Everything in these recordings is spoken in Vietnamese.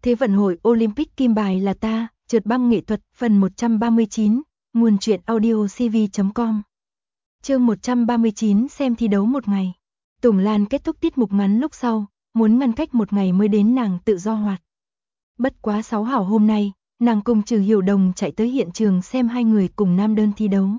Thế vận hội Olympic kim bài là ta, trượt băng nghệ thuật, phần 139, nguồn truyện audio cv.com. Chương 139 xem thi đấu một ngày. Tùng Lan kết thúc tiết mục ngắn lúc sau, muốn ngăn cách một ngày mới đến nàng tự do hoạt. Bất quá 6 hảo hôm nay, nàng cùng Trừ Hiểu Đồng chạy tới hiện trường xem hai người cùng nam đơn thi đấu.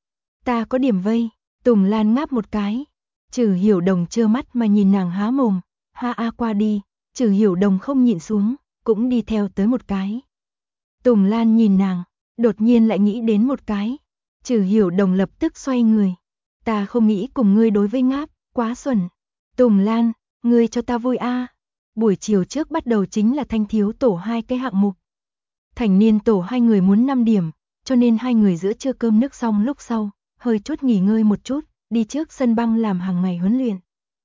Ta có điểm vây, Tùng Lan ngáp một cái. Trừ Hiểu Đồng trơ mắt mà nhìn nàng há mồm, ha a qua đi, Trừ Hiểu Đồng không nhịn xuống, cũng đi theo tới một cái. Tùng Lan nhìn nàng, đột nhiên lại nghĩ đến một cái. Trừ Hiểu Đồng lập tức xoay người. Ta không nghĩ cùng ngươi đối với ngáp, quá xuẩn. Tùng Lan, ngươi cho ta vui a. Buổi chiều trước bắt đầu chính là thanh thiếu tổ 2 cái hạng mục. Thành niên tổ 2 người muốn 5 điểm, cho nên hai người giữa trưa cơm nước xong lúc sau, hơi chút nghỉ ngơi một chút, đi trước sân băng làm hàng ngày huấn luyện.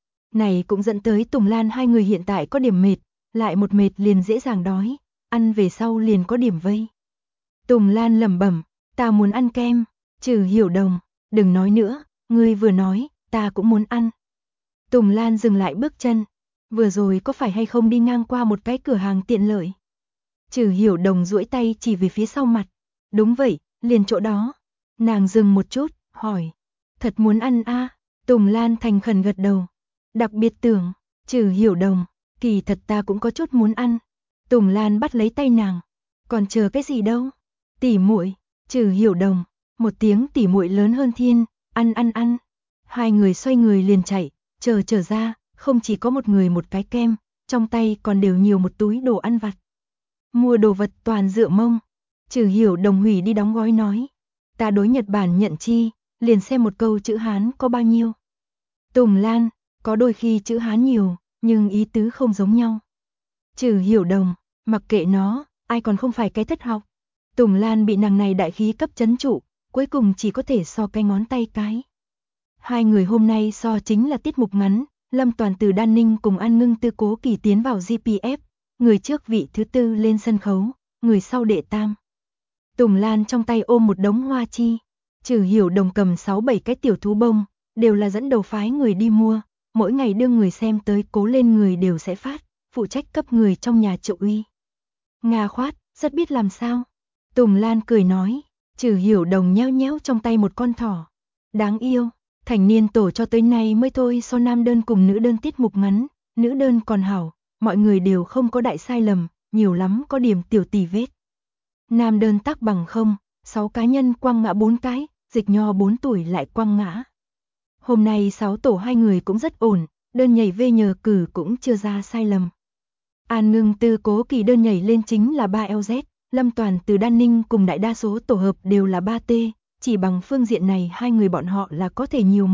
Này cũng dẫn tới Tùng Lan hai người hiện tại có điểm mệt, lại một mệt liền dễ dàng đói, ăn về sau liền có điểm vây. Tùng Lan lẩm bẩm, ta muốn ăn kem. Trừ Hiểu Đồng, đừng nói nữa, ngươi vừa nói, ta cũng muốn ăn. Tùng Lan dừng lại bước chân, vừa rồi có phải hay không đi ngang qua một cái cửa hàng tiện lợi? Trừ Hiểu Đồng duỗi tay chỉ về phía sau mặt, đúng vậy, liền chỗ đó. Nàng dừng một chút, hỏi, thật muốn ăn a? Tùng Lan thành khẩn gật đầu, đặc biệt tưởng, Trừ Hiểu Đồng, kỳ thật ta cũng có chút muốn ăn. Tùng Lan bắt lấy tay nàng, còn chờ cái gì đâu? Tỉ muội, Trừ Hiểu Đồng, một tiếng tỉ muội lớn hơn thiên, ăn ăn ăn. Hai người xoay người liền chạy, trở ra, không chỉ có một người một cái kem, trong tay còn đều nhiều một túi đồ ăn vặt. Mua đồ vật toàn dựa mông. Trừ Hiểu Đồng hủy đi đóng gói nói, ta đối Nhật Bản nhận chi, liền xem một câu chữ Hán có bao nhiêu. Tùng Lan, có đôi khi chữ Hán nhiều, nhưng ý tứ không giống nhau. Trừ Hiểu Đồng, mặc kệ nó, ai còn không phải cái thất học. Tùng Lan bị nàng này đại khí cấp chấn trụ, cuối cùng chỉ có thể so cái ngón tay cái. Hai người hôm nay so chính là tiết mục ngắn, Lâm Toàn từ Đan Ninh cùng An Ngưng Tư Cố Kỳ tiến vào GPF, người trước vị thứ tư lên sân khấu, người sau đệ tam. Tùng Lan trong tay ôm một đống hoa chi, Trừ Hiểu Đồng cầm 6-7 cái tiểu thú bông, đều là dẫn đầu phái người đi mua, mỗi ngày đưa người xem tới cố lên người đều sẽ phát, phụ trách cấp người trong nhà trợ uy. Nga khoát, rất biết làm sao. Tùng Lan cười nói, Trừ Hiểu Đồng nheo nhéo trong tay một con thỏ. Đáng yêu, thành niên tổ cho tới nay mới thôi so nam đơn cùng nữ đơn tiết mục ngắn, nữ đơn còn hảo, mọi người đều không có đại sai lầm, nhiều lắm có điểm tiểu tì vết. Nam đơn tắc bằng không, 6 cá nhân quăng ngã 4 cái, Dịch Nho 4 tuổi lại quăng ngã. Hôm nay 6 tổ 2 người cũng rất ổn, đơn nhảy V nhờ cử cũng chưa ra sai lầm. An Ngưng Tư Cố Kỳ đơn nhảy lên chính là 3LZ, Lâm Toàn từ Đan Ninh cùng đại đa số tổ hợp đều là 3T, chỉ bằng phương diện này hai người bọn họ là có thể nhiều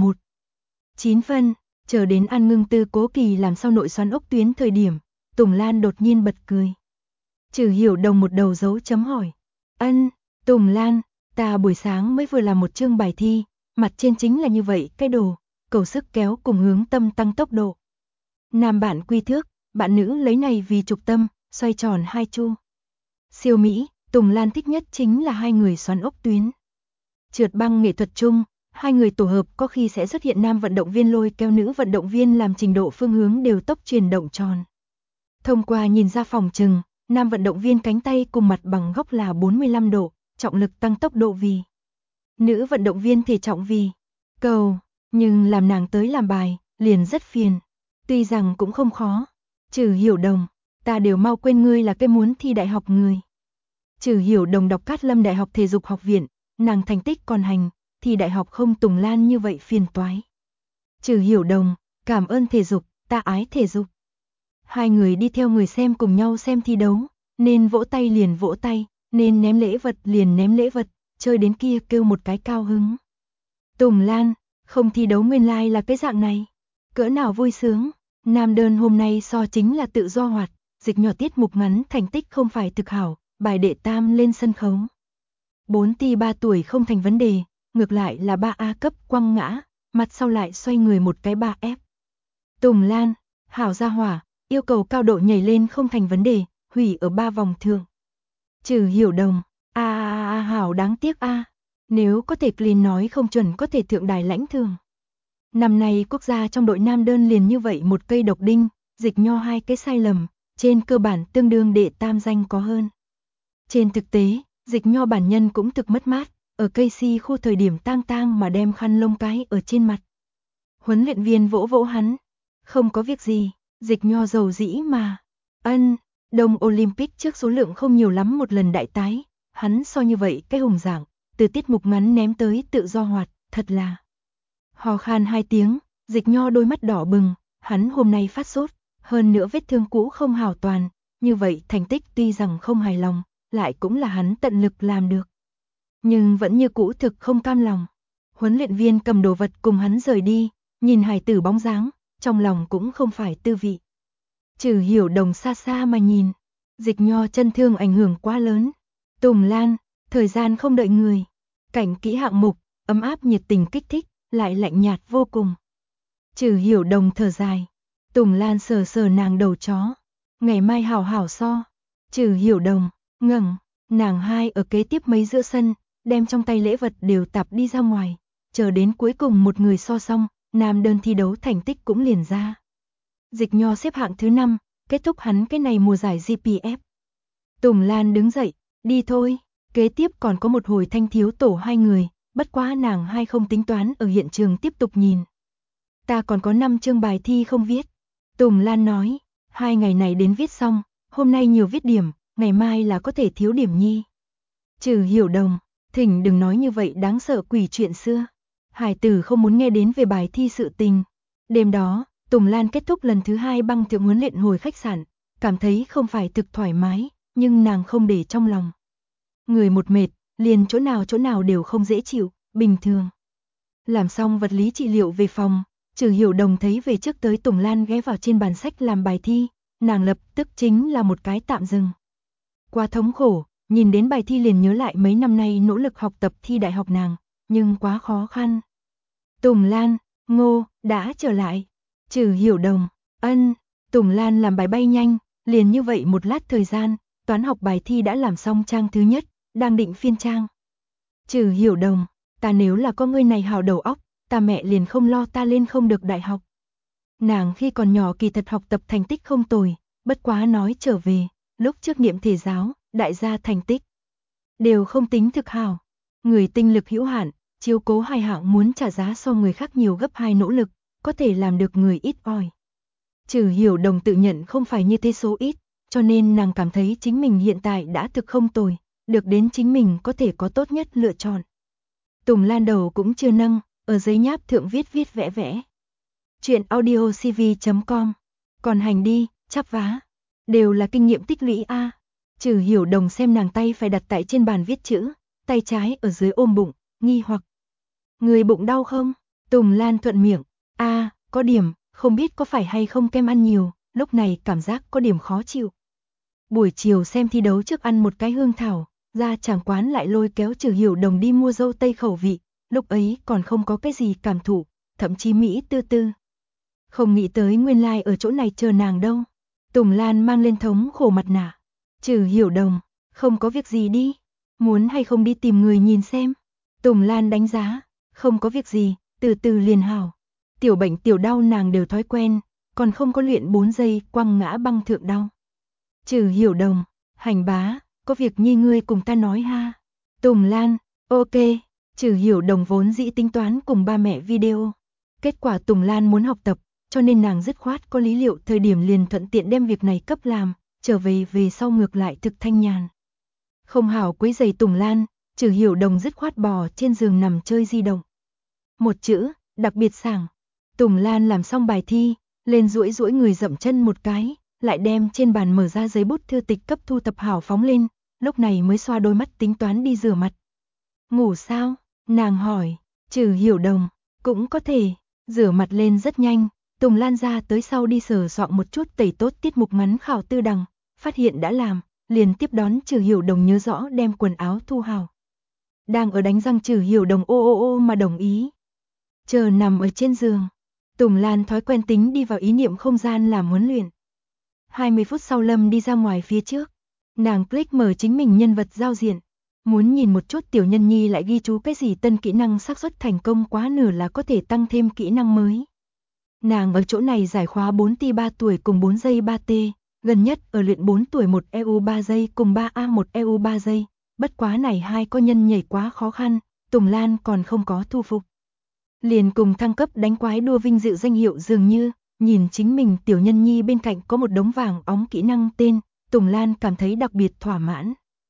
9 phân, chờ đến An Ngưng Tư Cố Kỳ làm sau nội xoắn ốc tuyến thời điểm, Tùng Lan đột nhiên bật cười. Trừ Hiểu Đồng một đầu dấu chấm hỏi. Ân, Tùng Lan, ta buổi sáng mới vừa làm một chương bài thi, mặt trên chính là như vậy cái đồ, cầu sức kéo cùng hướng tâm tăng tốc độ. Nam bạn quy thước, bạn nữ lấy này vì trục tâm, xoay tròn 2 chu. Siêu Mỹ, Tùng Lan thích nhất chính là hai người xoắn ốc tuyến. Trượt băng nghệ thuật chung, hai người tổ hợp có khi sẽ xuất hiện nam vận động viên lôi kéo nữ vận động viên làm trình độ phương hướng đều tốc chuyển động tròn. Thông qua nhìn ra phòng trừng, nam vận động viên cánh tay cùng mặt bằng góc là 45 độ, trọng lực tăng tốc độ vì. Nữ vận động viên thể trọng vì. Cầu, nhưng làm nàng tới làm bài, liền rất phiền. Tuy rằng cũng không khó. Trừ Hiểu Đồng, ta đều mau quên ngươi là cái muốn thi đại học người. Trừ Hiểu Đồng đọc Cát Lâm Đại học Thể dục học viện, nàng thành tích còn hành, thì đại học không Tùng Lan như vậy phiền toái. Trừ Hiểu Đồng, cảm ơn thể dục, ta ái thể dục. Hai người đi theo người xem cùng nhau xem thi đấu, nên vỗ tay liền vỗ tay, nên ném lễ vật liền ném lễ vật, chơi đến kia kêu một cái cao hứng. Tùng Lan, không thi đấu nguyên lai là cái dạng này, cỡ nào vui sướng. Nam đơn hôm nay so chính là tự do hoạt, Dịch Nhỏ tiết mục ngắn thành tích không phải thực hảo, bài đệ tam lên sân khấu. 4T 3 tuổi không thành vấn đề, ngược lại là 3A cấp quăng ngã, mặt sau lại xoay người một cái 3F. Tùng Lan, hảo gia hỏa, yêu cầu cao độ nhảy lên không thành vấn đề, hủy ở 3 vòng thường. Trừ Hiểu Đồng, hảo đáng tiếc a. Nếu có thể clean nói không chuẩn có thể thượng đài lãnh thường. Năm nay quốc gia trong đội nam đơn liền như vậy một cây độc đinh, Dịch Nho 2 cái sai lầm, trên cơ bản tương đương đệ tam danh có hơn. Trên thực tế, Dịch Nho bản nhân cũng thực mất mát, ở cây si khu thời điểm tang mà đem khăn lông cái ở trên mặt. Huấn luyện viên vỗ vỗ hắn, không có việc gì, Dịch Nho dầu dĩ mà. Đông Olympic trước số lượng không nhiều lắm một lần đại tái, hắn so như vậy cái hùng giảng, từ tiết mục ngắn ném tới tự do hoạt, thật là. Hò khan 2 tiếng, Dịch Nho đôi mắt đỏ bừng, hắn hôm nay phát sốt, hơn nữa vết thương cũ không hảo toàn, như vậy thành tích tuy rằng không hài lòng, lại cũng là hắn tận lực làm được. Nhưng vẫn như cũ thực không cam lòng. Huấn luyện viên cầm đồ vật cùng hắn rời đi, nhìn hài tử bóng dáng, trong lòng cũng không phải tư vị. Trừ Hiểu Đồng xa xa mà nhìn, Dịch Nho chân thương ảnh hưởng quá lớn. Tùng Lan, thời gian không đợi người. Cảnh kỹ hạng mục, ấm áp nhiệt tình kích thích, lại lạnh nhạt vô cùng. Trừ Hiểu Đồng thở dài. Tùng Lan sờ sờ nàng đầu chó. Ngày mai hảo hảo so. Trừ Hiểu Đồng, ngẩng, nàng hai ở kế tiếp mấy giữa sân, đem trong tay lễ vật đều tạp đi ra ngoài. Chờ đến cuối cùng một người so xong, nam đơn thi đấu thành tích cũng liền ra. Dịch Nho xếp hạng thứ 5, kết thúc hắn cái này mùa giải GPF. Tùng Lan đứng dậy, đi thôi, kế tiếp còn có một hồi thanh thiếu tổ 2 người, bất quá nàng hai không tính toán ở hiện trường tiếp tục nhìn. Ta còn có 5 chương bài thi không viết. Tùng Lan nói, 2 ngày này đến viết xong, hôm nay nhiều viết điểm, ngày mai là có thể thiếu điểm nhi. Trừ Hiểu Đồng, thỉnh đừng nói như vậy đáng sợ quỷ chuyện xưa. Hải tử không muốn nghe đến về bài thi sự tình. Đêm đó, Tùng Lan kết thúc lần thứ 2 băng thượng huấn luyện hồi khách sạn, cảm thấy không phải thực thoải mái, nhưng nàng không để trong lòng. Người một mệt, liền chỗ nào đều không dễ chịu, bình thường. Làm xong vật lý trị liệu về phòng, Trừ Hiểu Đồng thấy về trước tới Tùng Lan ghé vào trên bàn sách làm bài thi, nàng lập tức chính là một cái tạm dừng. Quá thống khổ, nhìn đến bài thi liền nhớ lại mấy năm nay nỗ lực học tập thi đại học nàng, nhưng quá khó khăn. Tùng Lan, Ngô, đã trở lại. Trừ Hiểu Đồng, Tùng Lan làm bài bay nhanh, liền như vậy một lát thời gian, toán học bài thi đã làm xong trang thứ nhất, đang định phiên trang. Trừ Hiểu Đồng, ta nếu là có ngươi này hào đầu óc, ta mẹ liền không lo ta lên không được đại học. Nàng khi còn nhỏ kỳ thật học tập thành tích không tồi, bất quá nói trở về, lúc trước niệm thể giáo, đại gia thành tích đều không tính thực hảo. Người tinh lực hữu hạn, chiếu cố hai hạng muốn trả giá so người khác nhiều gấp 2 nỗ lực, có thể làm được người ít ỏi. Trừ Hiểu Đồng tự nhận không phải như thế số ít, cho nên nàng cảm thấy chính mình hiện tại đã thực không tồi, được đến chính mình có thể có tốt nhất lựa chọn. Tùng Lan đầu cũng chưa nâng, ở giấy nháp thượng viết vẽ. Chuyện audiocv.com. Còn hành đi, chắp vá. Đều là kinh nghiệm tích lũy a. Trừ Hiểu Đồng xem nàng tay phải đặt tại trên bàn viết chữ, tay trái ở dưới ôm bụng, nghi hoặc. Người bụng đau không? Tùng Lan thuận miệng. Có điểm, không biết có phải hay không kem ăn nhiều, lúc này cảm giác có điểm khó chịu. Buổi chiều xem thi đấu trước ăn một cái hương thảo, ra chàng quán lại lôi kéo Trừ Hiểu Đồng đi mua dâu tây khẩu vị, lúc ấy còn không có cái gì cảm thụ, thậm chí Mỹ tư. Không nghĩ tới nguyên lai ở chỗ này chờ nàng đâu. Tùng Lan mang lên thống khổ mặt nạ. Trừ Hiểu Đồng, không có việc gì đi, muốn hay không đi tìm người nhìn xem. Tùng Lan đánh giá, không có việc gì, từ từ liền hảo. Tiểu bệnh tiểu đau nàng đều thói quen, còn không có luyện 4 giây quăng ngã băng thượng đau. Trừ Hiểu Đồng, hành bá, có việc nhi ngươi cùng ta nói ha. Tùng Lan, ok. Trừ Hiểu Đồng vốn dĩ tính toán cùng ba mẹ video. Kết quả Tùng Lan muốn học tập, cho nên nàng dứt khoát có lý liệu thời điểm liền thuận tiện đem việc này cấp làm, trở về sau ngược lại thực thanh nhàn. Không hảo quấy giày Tùng Lan, Trừ Hiểu Đồng dứt khoát bò trên giường nằm chơi di động. Một chữ, đặc biệt sảng. Tùng Lan làm xong bài thi, lên duỗi người dậm chân một cái, lại đem trên bàn mở ra giấy bút thư tịch cấp thu tập hảo phóng lên, lúc này mới xoa đôi mắt tính toán đi rửa mặt. Ngủ sao? Nàng hỏi. Trừ Hiểu Đồng, cũng có thể. Rửa mặt lên rất nhanh, Tùng Lan ra tới sau đi sờ soạn một chút tẩy tốt tiết mục ngắn khảo tư đằng, phát hiện đã làm, liền tiếp đón Trừ Hiểu Đồng nhớ rõ đem quần áo thu hảo. Đang ở đánh răng Trừ Hiểu Đồng ô mà đồng ý. Chờ nằm ở trên giường, Tùng Lan thói quen tính đi vào ý niệm không gian làm huấn luyện. 20 phút sau Lâm đi ra ngoài phía trước, nàng click mở chính mình nhân vật giao diện, muốn nhìn một chút tiểu nhân nhi lại ghi chú cái gì tân kỹ năng xác suất thành công quá nửa là có thể tăng thêm kỹ năng mới. Nàng ở chỗ này giải khóa 4T 3 tuổi cùng 4 giây 3T, Gần nhất ở luyện 4 tuổi 1 EU 3 giây cùng 3A 1 EU 3 giây, bất quá này hai có nhân nhảy quá khó khăn, Tùng Lan còn không có thu phục. Liền cùng thăng cấp đánh quái đua vinh dự danh hiệu dường như, nhìn chính mình tiểu nhân nhi bên cạnh có một đống vàng óng kỹ năng tên, Tùng Lan cảm thấy đặc biệt thỏa mãn.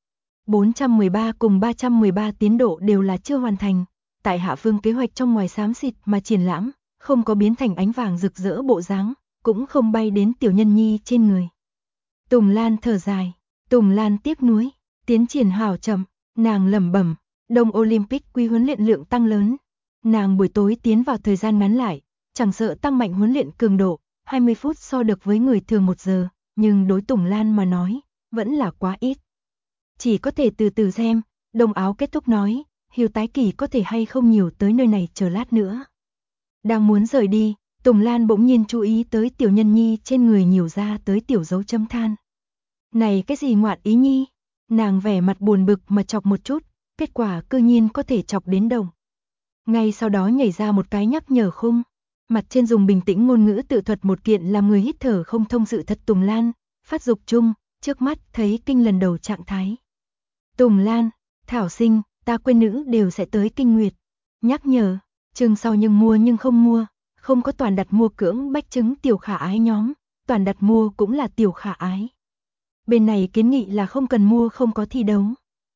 413 cùng 313 tiến độ đều là chưa hoàn thành, tại Hạ Phương kế hoạch trong ngoài xám xịt mà triển lãm, không có biến thành ánh vàng rực rỡ bộ dáng, cũng không bay đến tiểu nhân nhi trên người. Tùng Lan thở dài, Tùng Lan tiếc nuối, tiến triển hào chậm, nàng lẩm bẩm, Đông Olympic quy huấn luyện lượng tăng lớn. Nàng buổi tối tiến vào thời gian ngắn lại, chẳng sợ tăng mạnh huấn luyện cường độ, 20 phút so được với người thường 1 giờ, nhưng đối Tùng Lan mà nói, vẫn là quá ít. Chỉ có thể từ từ xem, Đông Áo kết thúc nói, Hiếu tái kỳ có thể hay không nhiều tới nơi này chờ lát nữa. Đang muốn rời đi, Tùng Lan bỗng nhiên chú ý tới tiểu nhân nhi trên người nhiều ra tới tiểu dấu chấm than. Này cái gì ngoạn ý nhi? Nàng vẻ mặt buồn bực mà chọc một chút, kết quả cư nhiên có thể chọc đến Đồng. Ngay sau đó nhảy ra một cái nhắc nhở khung, mặt trên dùng bình tĩnh ngôn ngữ tự thuật một kiện làm người hít thở không thông sự thật Tùng Lan, phát dục chung, trước mắt thấy kinh lần đầu trạng thái. Tùng Lan, Thảo Sinh, ta quên nữ đều sẽ tới kinh nguyệt. Nhắc nhở, chương sau nhưng mua nhưng không mua, không có toàn đặt mua cưỡng bách chứng tiểu khả ái nhóm, toàn đặt mua cũng là tiểu khả ái. Bên này kiến nghị là không cần mua không có thi đấu.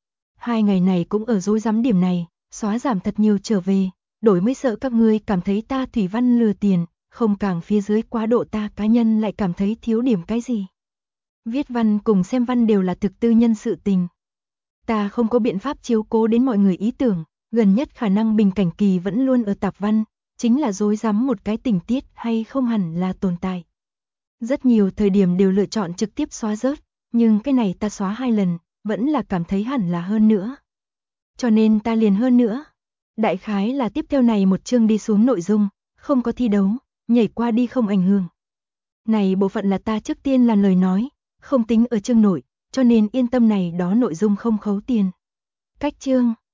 2 ngày này cũng ở rối rắm điểm này, xóa giảm thật nhiều trở về, đổi mới sợ các ngươi cảm thấy ta thủy văn lừa tiền, không càng phía dưới quá độ ta cá nhân lại cảm thấy thiếu điểm cái gì. Viết văn cùng xem văn đều là thực tư nhân sự tình. Ta không có biện pháp chiếu cố đến mọi người ý tưởng, gần nhất khả năng bình cảnh kỳ vẫn luôn ở tạp văn, chính là rối rắm một cái tình tiết hay không hẳn là tồn tại. Rất nhiều thời điểm đều lựa chọn trực tiếp xóa rớt, nhưng cái này ta xóa 2 lần, vẫn là cảm thấy hẳn là hơn nữa. Cho nên ta liền hơn nữa. Đại khái là tiếp theo này một chương đi xuống nội dung, không có thi đấu, nhảy qua đi không ảnh hưởng. Này bộ phận là ta trước tiên làm lời nói, không tính ở chương nội, cho nên yên tâm này đó nội dung không khấu tiền. Cách chương